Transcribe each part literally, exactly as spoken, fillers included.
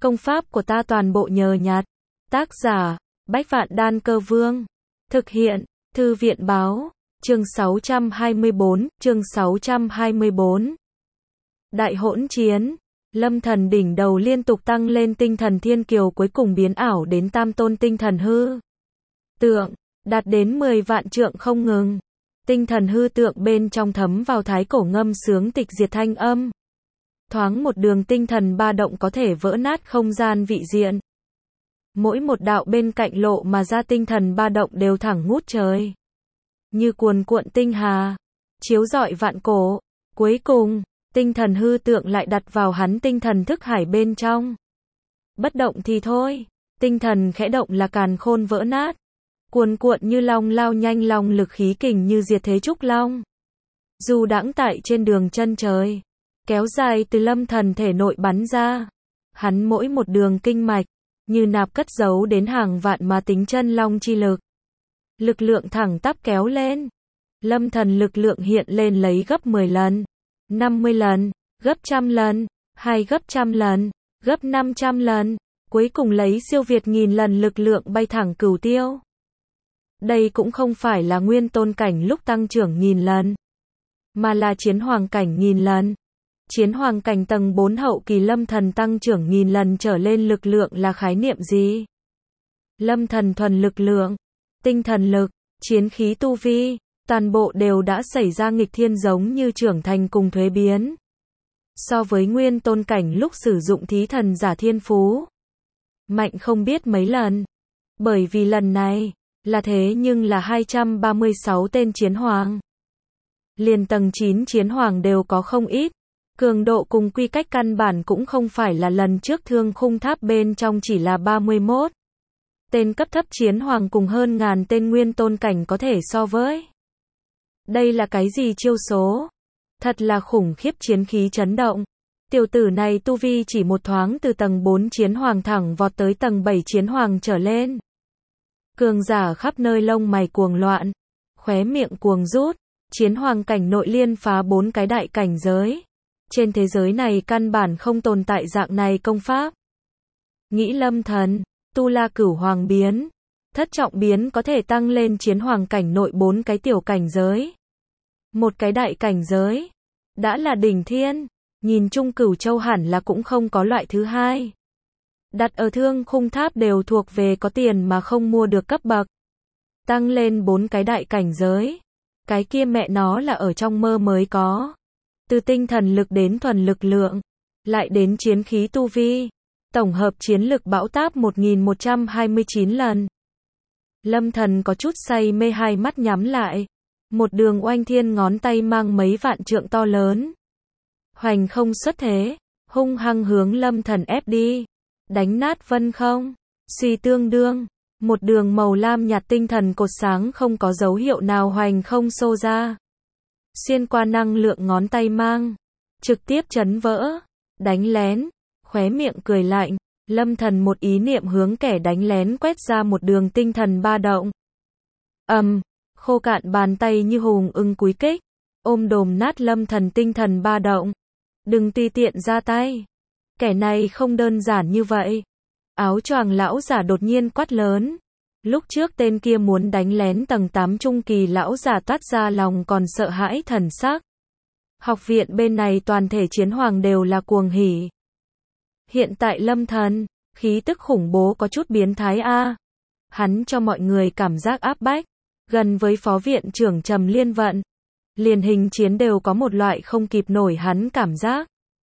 Công pháp của ta toàn bộ nhờ nhặt. Tác giả, Bách Vạn Đan Cơ Vương. Thực hiện, Thư viện Báo. Chương sáu trăm hai mươi bốn, chương sáu trăm hai mươi bốn. Đại hỗn chiến. Lâm thần đỉnh đầu liên tục tăng lên tinh thần thiên kiều, cuối cùng biến ảo đến tam tôn tinh thần hư tượng, đạt đến mười vạn trượng không ngừng. Tinh thần hư tượng bên trong thấm vào thái cổ ngâm sướng tịch diệt thanh âm. Thoáng một đường tinh thần ba động có thể vỡ nát không gian vị diện. Mỗi một đạo bên cạnh lộ mà ra tinh thần ba động đều thẳng ngút trời. Như cuồn cuộn tinh hà, chiếu rọi vạn cổ. Cuối cùng, tinh thần hư tượng lại đặt vào hắn tinh thần thức hải bên trong. Bất động thì thôi, tinh thần khẽ động là càn khôn vỡ nát. Cuồn cuộn như long lao nhanh, long lực khí kình như diệt thế trúc long. Dù đãng tại trên đường chân trời, kéo dài từ lâm thần thể nội bắn ra. Hắn mỗi một đường kinh mạch, như nạp cất giấu đến hàng vạn mà tính chân long chi lực. Lực lượng thẳng tắp kéo lên. Lâm thần lực lượng hiện lên lấy gấp mười lần, năm mươi lần, gấp trăm lần, hai gấp trăm lần, gấp năm trăm lần, cuối cùng lấy siêu việt nghìn lần lực lượng bay thẳng cửu tiêu. Đây cũng không phải là nguyên tôn cảnh lúc tăng trưởng nghìn lần, mà là chiến hoàng cảnh nghìn lần. Chiến hoàng cảnh tầng bốn hậu kỳ lâm thần tăng trưởng nghìn lần trở lên lực lượng là khái niệm gì? Lâm thần thuần lực lượng, tinh thần lực, chiến khí tu vi, toàn bộ đều đã xảy ra nghịch thiên, giống như trưởng thành cùng thuế biến. So với nguyên tôn cảnh lúc sử dụng thí thần giả thiên phú, mạnh không biết mấy lần. Bởi vì lần này, là thế nhưng là hai trăm ba mươi sáu tên chiến hoàng. Liền tầng chín chiến hoàng đều có không ít. Cường độ cùng quy cách căn bản cũng không phải là lần trước thương khung tháp bên trong chỉ là ba mươi mốt. Tên cấp thấp chiến hoàng cùng hơn ngàn tên nguyên tôn cảnh có thể so với. Đây là cái gì chiêu số? Thật là khủng khiếp, chiến khí chấn động. Tiểu tử này tu vi chỉ một thoáng từ tầng bốn chiến hoàng thẳng vọt tới tầng bảy chiến hoàng trở lên. Cường giả khắp nơi lông mày cuồng loạn, khóe miệng cuồng rút. Chiến hoàng cảnh nội liên phá bốn cái đại cảnh giới. Trên thế giới này căn bản không tồn tại dạng này công pháp. Nghĩ lâm thần, tu la cửu hoàng biến, thất trọng biến có thể tăng lên chiến hoàng cảnh nội bốn cái tiểu cảnh giới. Một cái đại cảnh giới, đã là đỉnh thiên, nhìn chung Cửu Châu hẳn là cũng không có loại thứ hai. Đặt ở thương khung tháp đều thuộc về có tiền mà không mua được cấp bậc. Tăng lên bốn cái đại cảnh giới, cái kia mẹ nó là ở trong mơ mới có. Từ tinh thần lực đến thuần lực lượng, lại đến chiến khí tu vi, tổng hợp chiến lực bão táp một nghìn một trăm hai mươi chín lần. Lâm thần có chút say mê, hai mắt nhắm lại. Một đường oanh thiên, ngón tay mang mấy vạn trượng to lớn. Hoành không xuất thế, hung hăng hướng lâm thần ép đi. Đánh nát vân không, suy tương đương. Một đường màu lam nhạt tinh thần cột sáng không có dấu hiệu nào hoành không xô ra. Xuyên qua năng lượng ngón tay mang, trực tiếp chấn vỡ. Đánh lén, khóe miệng cười lạnh. Lâm thần một ý niệm hướng kẻ đánh lén quét ra một đường tinh thần ba động. Ầm, um, khô cạn bàn tay như hùng ưng cúi kích, ôm đồm nát lâm thần tinh thần ba động. Đừng tùy tiện ra tay. Kẻ này không đơn giản như vậy. Áo choàng lão giả đột nhiên quát lớn. Lúc trước tên kia muốn đánh lén tầng tám trung kỳ lão giả toát ra lòng còn sợ hãi thần sắc. Học viện bên này toàn thể chiến hoàng đều là cuồng hỉ. Hiện tại lâm thần, khí tức khủng bố có chút biến thái a. Hắn cho mọi người cảm giác áp bách, gần với phó viện trưởng Trầm Liên Vận. Liền hình chiến đều có một loại không kịp nổi hắn cảm giác.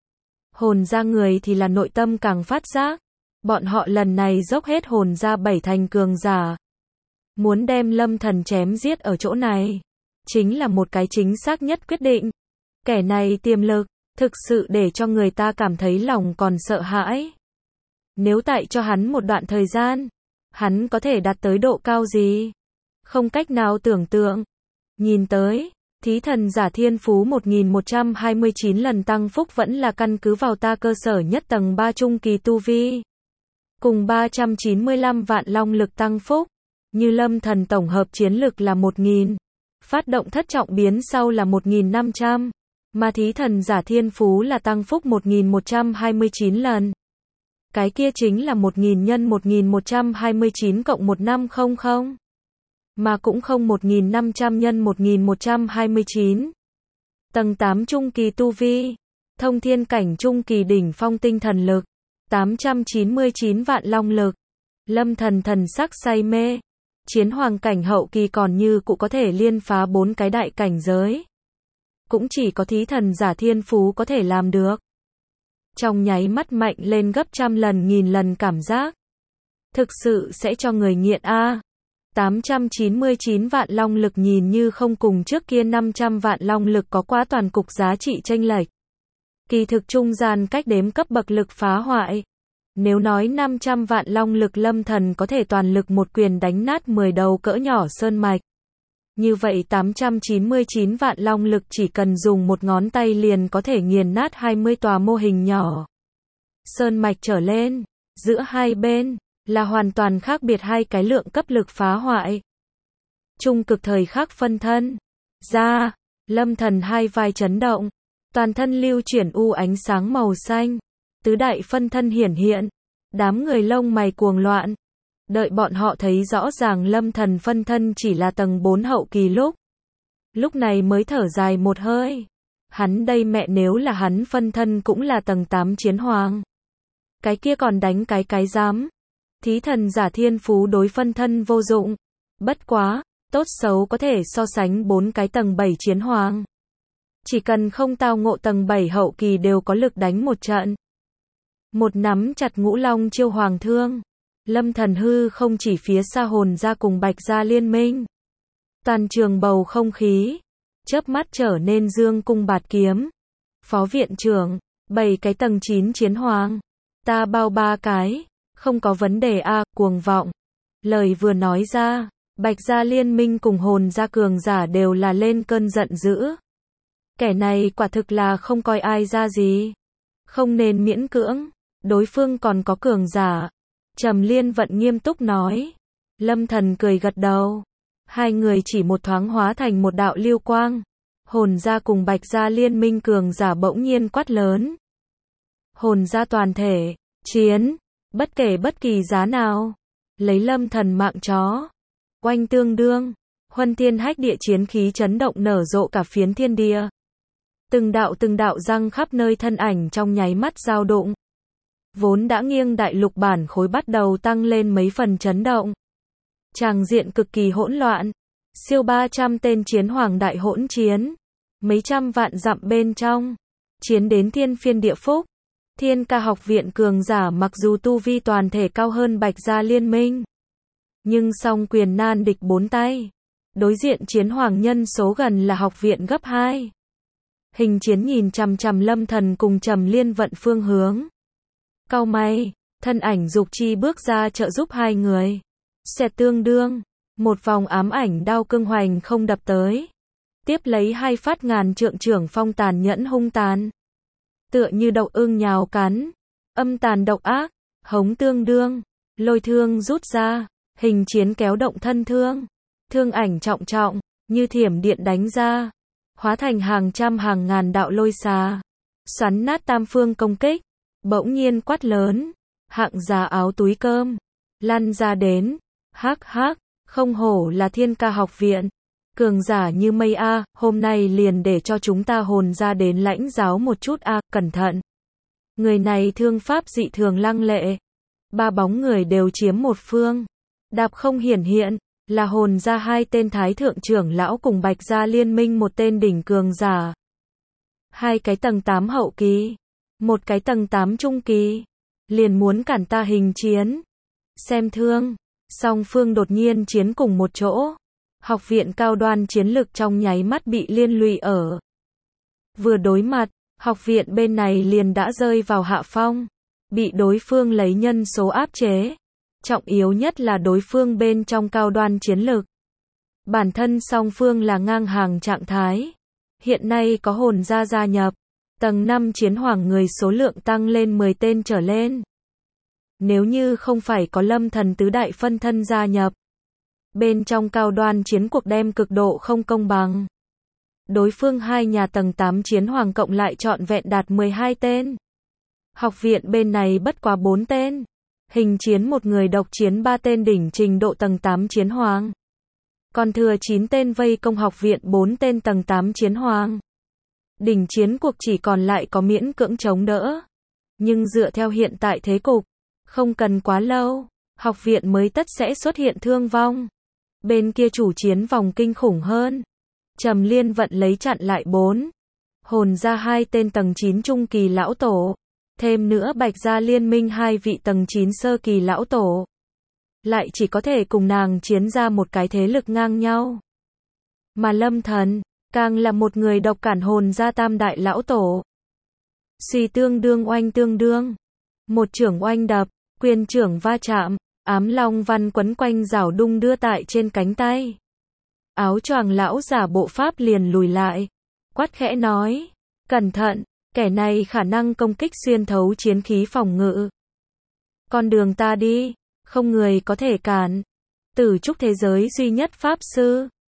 Hồn ra người thì là nội tâm càng phát giác. Bọn họ lần này dốc hết hồn ra bảy thành cường giả. Muốn đem lâm thần chém giết ở chỗ này, chính là một cái chính xác nhất quyết định. Kẻ này tiềm lực, thực sự để cho người ta cảm thấy lòng còn sợ hãi. Nếu tại cho hắn một đoạn thời gian, hắn có thể đạt tới độ cao gì? Không cách nào tưởng tượng. Nhìn tới, thí thần giả thiên phú một nghìn một trăm hai mươi chín lần tăng phúc vẫn là căn cứ vào ta cơ sở nhất tầng ba trung kỳ tu vi. Cùng ba trăm chín mươi lăm vạn long lực tăng phúc. Như lâm thần tổng hợp chiến lực là một nghìn. Phát động thất trọng biến sau là một nghìn năm trăm. Mà thí thần giả thiên phú là tăng phúc một nghìn một trăm hai mươi chín lần. Cái kia chính là một nghìn nhân một nghìn một trăm hai mươi chín cộng một nghìn năm trăm. Mà cũng không một nghìn năm trăm nhân một nghìn một trăm hai mươi chín. Tầng tám trung kỳ tu vi. Thông thiên cảnh trung kỳ đỉnh phong tinh thần lực. tám trăm chín mươi chín vạn long lực. Lâm Thần thần sắc say mê. Chiến hoàng cảnh hậu kỳ còn như cũng có thể liên phá bốn cái đại cảnh giới. Cũng chỉ có thí thần giả thiên phú có thể làm được. Trong nháy mắt mạnh lên gấp trăm lần nghìn lần cảm giác. Thực sự sẽ cho người nghiện a. tám trăm chín mươi chín vạn long lực nhìn như không cùng trước kia năm trăm vạn long lực có quá toàn cục giá trị chênh lệch. Kỳ thực trung gian cách đếm cấp bậc lực phá hoại. Nếu nói năm trăm vạn long lực Lâm Thần có thể toàn lực một quyền đánh nát mười đầu cỡ nhỏ sơn mạch. Như vậy tám trăm chín mươi chín vạn long lực chỉ cần dùng một ngón tay liền có thể nghiền nát hai mươi tòa mô hình nhỏ. Sơn mạch trở lên, giữa hai bên, là hoàn toàn khác biệt hai cái lượng cấp lực phá hoại. Trung cực thời khắc phân thân. Ra, Lâm Thần hai vai chấn động. Toàn thân lưu chuyển u ánh sáng màu xanh. Tứ đại phân thân hiển hiện. Đám người lông mày cuồng loạn. Đợi bọn họ thấy rõ ràng Lâm Thần phân thân chỉ là tầng bốn hậu kỳ lúc. Lúc này mới thở dài một hơi. Hắn đây mẹ nếu là hắn phân thân cũng là tầng tám chiến hoàng. Cái kia còn đánh cái cái dám. Thí thần giả thiên phú đối phân thân vô dụng. Bất quá, tốt xấu có thể so sánh bốn cái tầng bảy chiến hoàng. Chỉ cần không tao ngộ tầng bảy hậu kỳ đều có lực đánh một trận. Một nắm chặt ngũ long chiêu hoàng thương. Lâm Thần hư không chỉ phía xa hồn ra cùng bạch gia liên minh. Toàn trường bầu không khí. Chớp mắt trở nên dương cung bạt kiếm. Phó viện trưởng, bảy cái tầng chín chiến hoàng. Ta bao ba cái. Không có vấn đề a, à, cuồng vọng. Lời vừa nói ra, bạch gia liên minh cùng hồn gia cường giả đều là lên cơn giận dữ. Kẻ này quả thực là không coi ai ra gì. Không nên miễn cưỡng, đối phương còn có cường giả. Trầm Liên Vận nghiêm túc nói. Lâm Thần cười gật đầu. Hai người chỉ một thoáng hóa thành một đạo lưu quang. Hồn gia cùng bạch gia liên minh cường giả bỗng nhiên quát lớn. Hồn gia toàn thể, chiến, bất kể bất kỳ giá nào. Lấy Lâm Thần mạng chó. Oanh tương đương, huân thiên hách địa chiến khí chấn động nở rộ cả phiến thiên địa. Từng đạo từng đạo răng khắp nơi thân ảnh trong nháy mắt giao đụng. Vốn đã nghiêng đại lục bản khối bắt đầu tăng lên mấy phần chấn động. Tràng diện cực kỳ hỗn loạn. Siêu ba trăm tên chiến hoàng đại hỗn chiến. Mấy trăm vạn dặm bên trong. Chiến đến thiên phiên địa phúc. Thiên Ca học viện cường giả mặc dù tu vi toàn thể cao hơn bạch gia liên minh. Nhưng song quyền nan địch bốn tay. Đối diện chiến hoàng nhân số gần là học viện gấp hai. Hình chiến nhìn chằm chằm Lâm Thần cùng Trầm Liên Vận phương hướng. Cau mày, thân ảnh Dục Chi bước ra trợ giúp hai người. Xẹt tương đương, một vòng ám ảnh đao cương hoành không đập tới. Tiếp lấy hai phát ngàn trượng trưởng phong tàn nhẫn hung tàn. Tựa như độc ưng nhào cắn. Âm tàn độc ác, hống tương đương, lôi thương rút ra, hình chiến kéo động thân thương. Thương ảnh trọng trọng, như thiểm điện đánh ra. Hóa thành hàng trăm hàng ngàn đạo lôi xà. Xoắn nát tam phương công kích. Bỗng nhiên quát lớn. Hạng giá áo túi cơm. Lăn ra đến. Hắc hắc, không hổ là Thiên Ca học viện. Cường giả như mây a, hôm nay liền để cho chúng ta hồn ra đến lãnh giáo một chút a, cẩn thận. Người này thương pháp dị thường lăng lệ. Ba bóng người đều chiếm một phương. Đạp không hiển hiện, là hồn ra hai tên thái thượng trưởng lão cùng bạch gia liên minh một tên đỉnh cường giả. Hai cái tầng tám hậu kỳ. Một cái tầng tám trung kỳ. Liền muốn cản ta hình chiến. Xem thương. Song phương đột nhiên chiến cùng một chỗ. Học viện cao đoan chiến lực trong nháy mắt bị liên lụy ở. Vừa đối mặt, học viện bên này liền đã rơi vào hạ phong. Bị đối phương lấy nhân số áp chế. Trọng yếu nhất là đối phương bên trong cao đoan chiến lực. Bản thân song phương là ngang hàng trạng thái. Hiện nay có hồn gia gia nhập. Tầng năm chiến hoàng người số lượng tăng lên mười tên trở lên. Nếu như không phải có Lâm Thần tứ đại phân thân gia nhập. Bên trong cao đoan chiến cuộc đem cực độ không công bằng. Đối phương hai nhà tầng tám chiến hoàng cộng lại trọn vẹn đạt mười hai tên. Học viện bên này bất quá bốn tên. Hình chiến một người độc chiến ba tên đỉnh trình độ tầng tám chiến hoàng. Còn thừa chín tên vây công học viện bốn tên tầng tám chiến hoàng. Đỉnh chiến cuộc chỉ còn lại có miễn cưỡng chống đỡ. Nhưng dựa theo hiện tại thế cục, không cần quá lâu, học viện mới tất sẽ xuất hiện thương vong. Bên kia chủ chiến vòng kinh khủng hơn. Trầm Liên vận lấy chặn lại bốn. Hồn ra hai tên tầng chín trung kỳ lão tổ. Thêm nữa Bạch gia liên minh hai vị tầng chín sơ kỳ lão tổ. Lại chỉ có thể cùng nàng chiến ra một cái thế lực ngang nhau. Mà Lâm Thần, càng là một người độc cản hồn ra tam đại lão tổ. Suy tương đương oanh tương đương. Một trưởng oanh đập, quyền trưởng va chạm, ám long văn quấn quanh rảo đung đưa tại trên cánh tay. Áo choàng lão giả bộ pháp liền lùi lại. Quát khẽ nói, cẩn thận, kẻ này khả năng công kích xuyên thấu chiến khí phòng ngự. Con đường ta đi, không người có thể cản. Tử trúc thế giới duy nhất pháp sư.